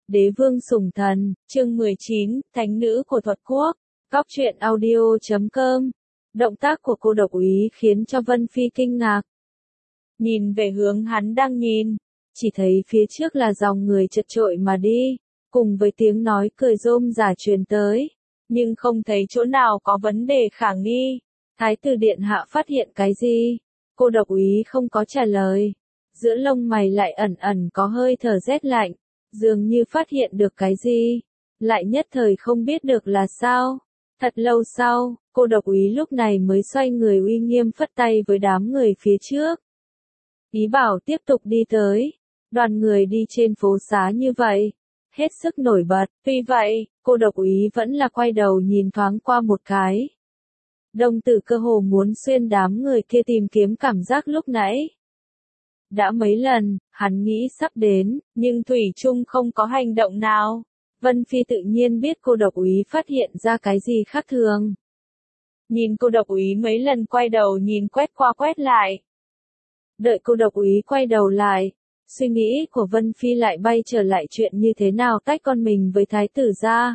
Đế vương sủng thần, chương 19, Thánh nữ của thuật quốc, Cóc truyện audio.com. Động tác của cô độc úy khiến cho Vân Phi kinh ngạc. Nhìn về hướng hắn đang nhìn, chỉ thấy phía trước là dòng người chật chội mà đi, cùng với tiếng nói cười rôm rả truyền tới, nhưng không thấy chỗ nào có vấn đề khả nghi. Thái tử điện hạ phát hiện cái gì? Cô độc úy không có trả lời. Giữa lông mày lại ẩn ẩn có hơi thở rét lạnh, dường như phát hiện được cái gì, lại nhất thời không biết được là sao. Thật lâu sau, cô độc úy lúc này mới xoay người uy nghiêm phất tay với đám người phía trước. Ý bảo tiếp tục đi tới. Đoàn người đi trên phố xá như vậy, hết sức nổi bật. Tuy vậy, cô độc úy vẫn là quay đầu nhìn thoáng qua một cái. Đồng tử cơ hồ muốn xuyên đám người kia tìm kiếm cảm giác lúc nãy. Đã mấy lần, hắn nghĩ sắp đến, nhưng thủy chung không có hành động nào. Vân Phi tự nhiên biết cô độc úy phát hiện ra cái gì khác thường. Nhìn cô độc úy mấy lần quay đầu nhìn quét qua quét lại. Đợi cô độc úy quay đầu lại, suy nghĩ của Vân Phi lại bay trở lại chuyện như thế nào tách con mình với thái tử ra.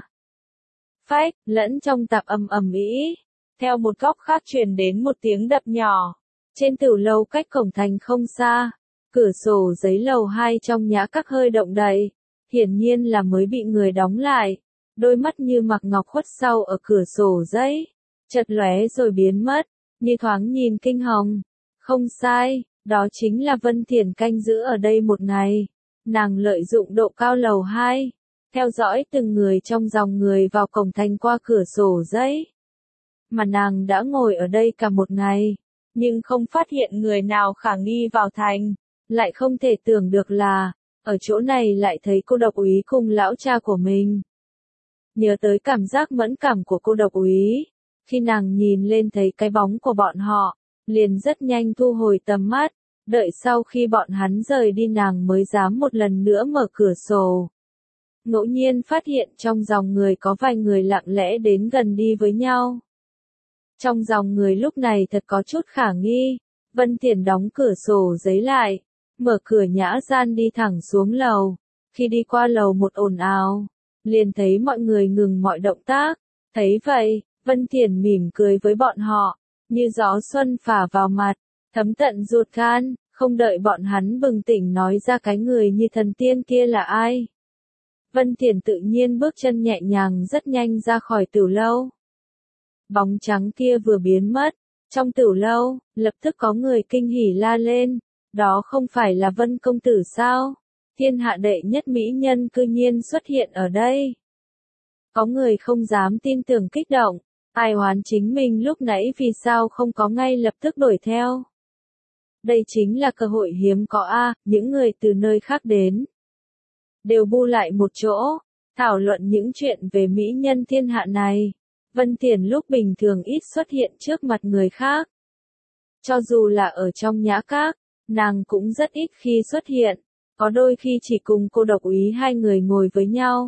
Phách, lẫn trong tạp ầm ầm ĩ. Theo một góc khác truyền đến một tiếng đập nhỏ. Trên tửu lâu cách cổng thành không xa, cửa sổ giấy lầu 2 trong nhã các hơi động đậy, hiển nhiên là mới bị người đóng lại. Đôi mắt như mặc ngọc khuất sau ở cửa sổ giấy, chợt lóe rồi biến mất, như thoáng nhìn kinh hồng. Không sai, đó chính là Vân Thiển canh giữ ở đây một ngày. Nàng lợi dụng độ cao lầu 2, theo dõi từng người trong dòng người vào cổng thành qua cửa sổ giấy. Mà nàng đã ngồi ở đây cả một ngày, nhưng không phát hiện người nào khả nghi vào thành. Lại không thể tưởng được là, ở chỗ này lại thấy cô độc úy cùng lão cha của mình. Nhớ tới cảm giác mẫn cảm của cô độc úy, khi nàng nhìn lên thấy cái bóng của bọn họ, liền rất nhanh thu hồi tầm mắt, đợi sau khi bọn hắn rời đi nàng mới dám một lần nữa mở cửa sổ. Ngẫu nhiên phát hiện trong dòng người có vài người lặng lẽ đến gần đi với nhau. Trong dòng người lúc này thật có chút khả nghi. Vân Thiển đóng cửa sổ giấy lại, mở cửa nhã gian đi thẳng xuống lầu. Khi đi qua lầu một ồn ào, liền thấy mọi người ngừng mọi động tác. Thấy vậy, Vân Thiển mỉm cười với bọn họ, như gió xuân phả vào mặt, thấm tận ruột gan, không đợi bọn hắn bừng tỉnh nói ra cái người như thần tiên kia là ai. Vân Thiển tự nhiên bước chân nhẹ nhàng rất nhanh ra khỏi tửu lâu. Bóng trắng kia vừa biến mất, trong tửu lâu, lập tức có người kinh hỉ la lên, đó không phải là Vân công tử sao? Thiên hạ đệ nhất mỹ nhân cư nhiên xuất hiện ở đây. Có người không dám tin tưởng kích động, ai oán chính mình lúc nãy vì sao không có ngay lập tức đuổi theo. Đây chính là cơ hội hiếm có những người từ nơi khác đến. Đều bu lại một chỗ, thảo luận những chuyện về mỹ nhân thiên hạ này. Vân Thiển lúc bình thường ít xuất hiện trước mặt người khác. Cho dù là ở trong nhã các, nàng cũng rất ít khi xuất hiện, có đôi khi chỉ cùng cô độc úy hai người ngồi với nhau.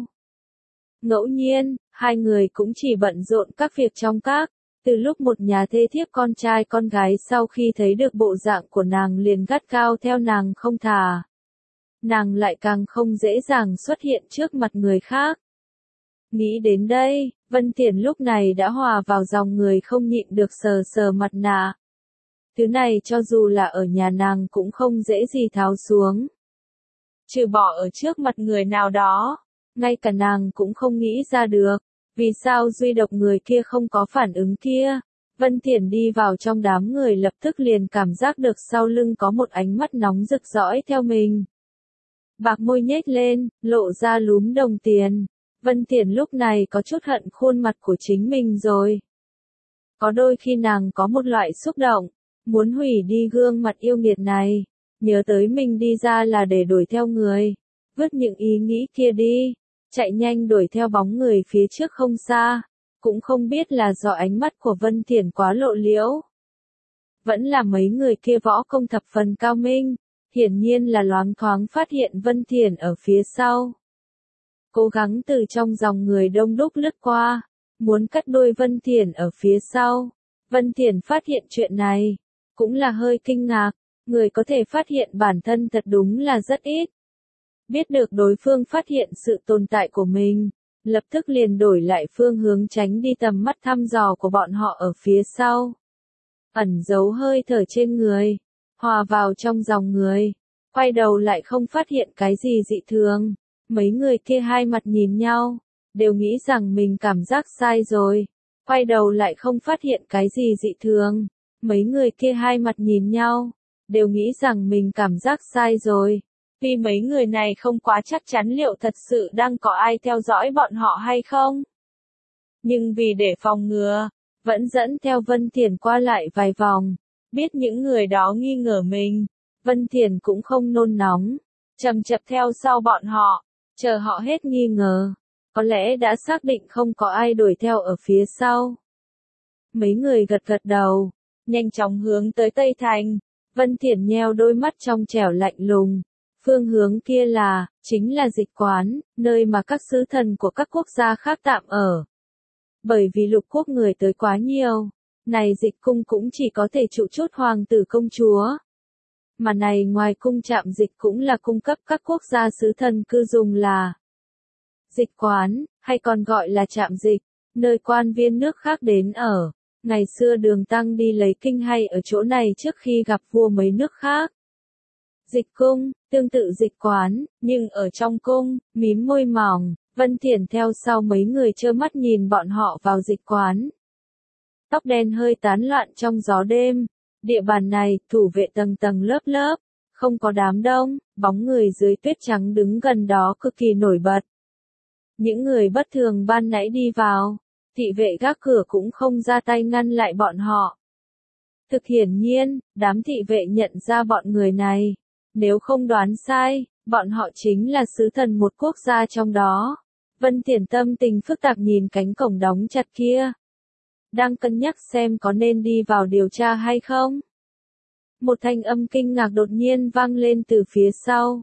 Ngẫu nhiên, hai người cũng chỉ bận rộn các việc trong các, từ lúc một nhà thê thiếp con trai con gái sau khi thấy được bộ dạng của nàng liền gắt gao theo nàng không thả. Nàng lại càng không dễ dàng xuất hiện trước mặt người khác. Nghĩ đến đây, Vân Thiển lúc này đã hòa vào dòng người không nhịn được sờ sờ mặt nạ. Thứ này cho dù là ở nhà nàng cũng không dễ gì tháo xuống. Trừ bỏ ở trước mặt người nào đó, ngay cả nàng cũng không nghĩ ra được, vì sao duy độc người kia không có phản ứng kia. Vân Thiển đi vào trong đám người lập tức liền cảm giác được sau lưng có một ánh mắt nóng rực dõi theo mình. Bạc môi nhếch lên, lộ ra lúm đồng tiền. Vân Thiển lúc này có chút hận khuôn mặt của chính mình rồi. Có đôi khi nàng có một loại xúc động, muốn hủy đi gương mặt yêu nghiệt này, nhớ tới mình đi ra là để đuổi theo người, vứt những ý nghĩ kia đi, chạy nhanh đuổi theo bóng người phía trước không xa, cũng không biết là do ánh mắt của Vân Thiển quá lộ liễu. Vẫn là mấy người kia võ công thập phần cao minh, hiển nhiên là loáng thoáng phát hiện Vân Thiển ở phía sau. Cố gắng từ trong dòng người đông đúc lướt qua, muốn cắt đuôi Vân Thiển ở phía sau. Vân Thiển phát hiện chuyện này, cũng là hơi kinh ngạc, người có thể phát hiện bản thân thật đúng là rất ít. Biết được đối phương phát hiện sự tồn tại của mình, lập tức liền đổi lại phương hướng tránh đi tầm mắt thăm dò của bọn họ ở phía sau. Ẩn giấu hơi thở trên người, hòa vào trong dòng người, quay đầu lại không phát hiện cái gì dị thường. Mấy người kia hai mặt nhìn nhau, đều nghĩ rằng mình cảm giác sai rồi, quay đầu lại không phát hiện cái gì dị thường. Mấy người kia hai mặt nhìn nhau, đều nghĩ rằng mình cảm giác sai rồi. Vì mấy người này không quá chắc chắn liệu thật sự đang có ai theo dõi bọn họ hay không. Nhưng vì để phòng ngừa, vẫn dẫn theo Vân Thiển qua lại vài vòng, biết những người đó nghi ngờ mình, Vân Thiển cũng không nôn nóng, chậm chậm theo sau bọn họ, chờ họ hết nghi ngờ, có lẽ đã xác định không có ai đuổi theo ở phía sau. Mấy người gật gật đầu, nhanh chóng hướng tới Tây Thành, Vân Thiển nheo đôi mắt trong trẻo lạnh lùng. Phương hướng kia chính là dịch quán, nơi mà các sứ thần của các quốc gia khác tạm ở. Bởi vì lục quốc người tới quá nhiều, này dịch cung cũng chỉ có thể trụ chút hoàng tử công chúa. Mà này ngoài cung trạm dịch cũng là cung cấp các quốc gia sứ thần cư dùng là dịch quán, hay còn gọi là trạm dịch, nơi quan viên nước khác đến ở. Ngày xưa Đường Tăng đi lấy kinh hay ở chỗ này trước khi gặp vua mấy nước khác. Dịch cung, tương tự dịch quán, nhưng ở trong cung, mím môi mỏng, Vân Thiển theo sau mấy người trơ mắt nhìn bọn họ vào dịch quán. Tóc đen hơi tán loạn trong gió đêm, địa bàn này, thủ vệ tầng tầng lớp lớp, không có đám đông, bóng người dưới tuyết trắng đứng gần đó cực kỳ nổi bật. Những người bất thường ban nãy đi vào, thị vệ gác cửa cũng không ra tay ngăn lại bọn họ. Thực hiển nhiên, đám thị vệ nhận ra bọn người này. Nếu không đoán sai, bọn họ chính là sứ thần một quốc gia trong đó. Vân Thiển tâm tình phức tạp nhìn cánh cổng đóng chặt kia. Đang cân nhắc xem có nên đi vào điều tra hay không. Một thanh âm kinh ngạc đột nhiên vang lên từ phía sau.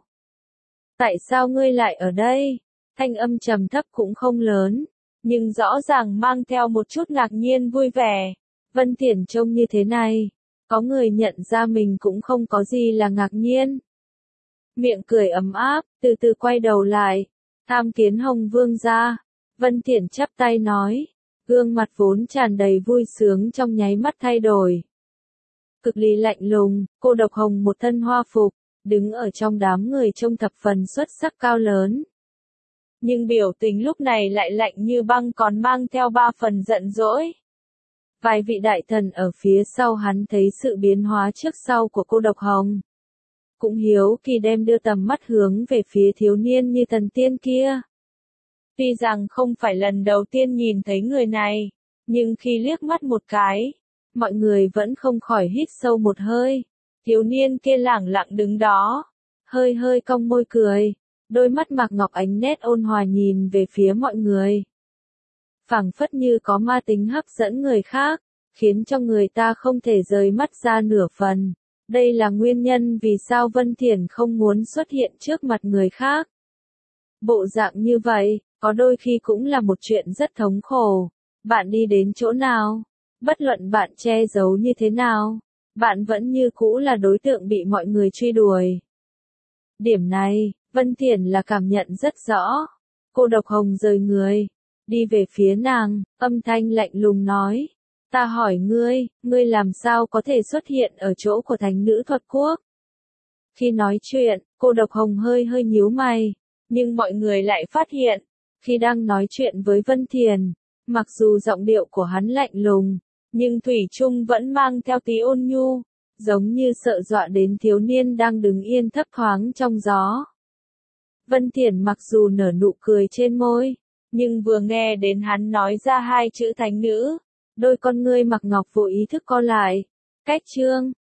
Tại sao ngươi lại ở đây? Thanh âm trầm thấp cũng không lớn, nhưng rõ ràng mang theo một chút ngạc nhiên vui vẻ. Vân Thiển trông như thế này, có người nhận ra mình cũng không có gì là ngạc nhiên. Miệng cười ấm áp, từ từ quay đầu lại, tham kiến Hồng Vương gia. Vân Thiển chắp tay nói, gương mặt vốn tràn đầy vui sướng trong nháy mắt thay đổi. Cực kỳ lạnh lùng, cô độc hồng một thân hoa phục, đứng ở trong đám người trông thập phần xuất sắc cao lớn. Nhưng biểu tình lúc này lại lạnh như băng còn mang theo 3 phần giận dỗi. Vài vị đại thần ở phía sau hắn thấy sự biến hóa trước sau của cô độc hồng. Cũng hiếu kỳ đem đưa tầm mắt hướng về phía thiếu niên như thần tiên kia. Tuy rằng không phải lần đầu tiên nhìn thấy người này, nhưng khi liếc mắt một cái, mọi người vẫn không khỏi hít sâu một hơi. Thiếu niên kia lẳng lặng đứng đó, hơi hơi cong môi cười, đôi mắt Mạc Ngọc ánh nét ôn hòa nhìn về phía mọi người. Phảng phất như có ma tính hấp dẫn người khác, khiến cho người ta không thể rời mắt ra nửa phần. Đây là nguyên nhân vì sao Vân Thiển không muốn xuất hiện trước mặt người khác. Bộ dạng như vậy, có đôi khi cũng là một chuyện rất thống khổ. Bạn đi đến chỗ nào, bất luận bạn che giấu như thế nào, bạn vẫn như cũ là đối tượng bị mọi người truy đuổi. Điểm này, Vân Thiển là cảm nhận rất rõ. Cô độc hồng rời người, đi về phía nàng, âm thanh lạnh lùng nói. Ta hỏi ngươi làm sao có thể xuất hiện ở chỗ của thánh nữ thuật quốc? Khi nói chuyện, cô độc hồng hơi hơi nhíu mày, nhưng mọi người lại phát hiện, khi đang nói chuyện với Vân Thiển, mặc dù giọng điệu của hắn lạnh lùng, nhưng thủy chung vẫn mang theo tí ôn nhu, giống như sợ dọa đến thiếu niên đang đứng yên thấp thoáng trong gió. Vân Thiển mặc dù nở nụ cười trên môi, nhưng vừa nghe đến hắn nói ra 2 chữ thánh nữ, đôi con ngươi Mạc Ngọc vô ý thức co lại. Cách chương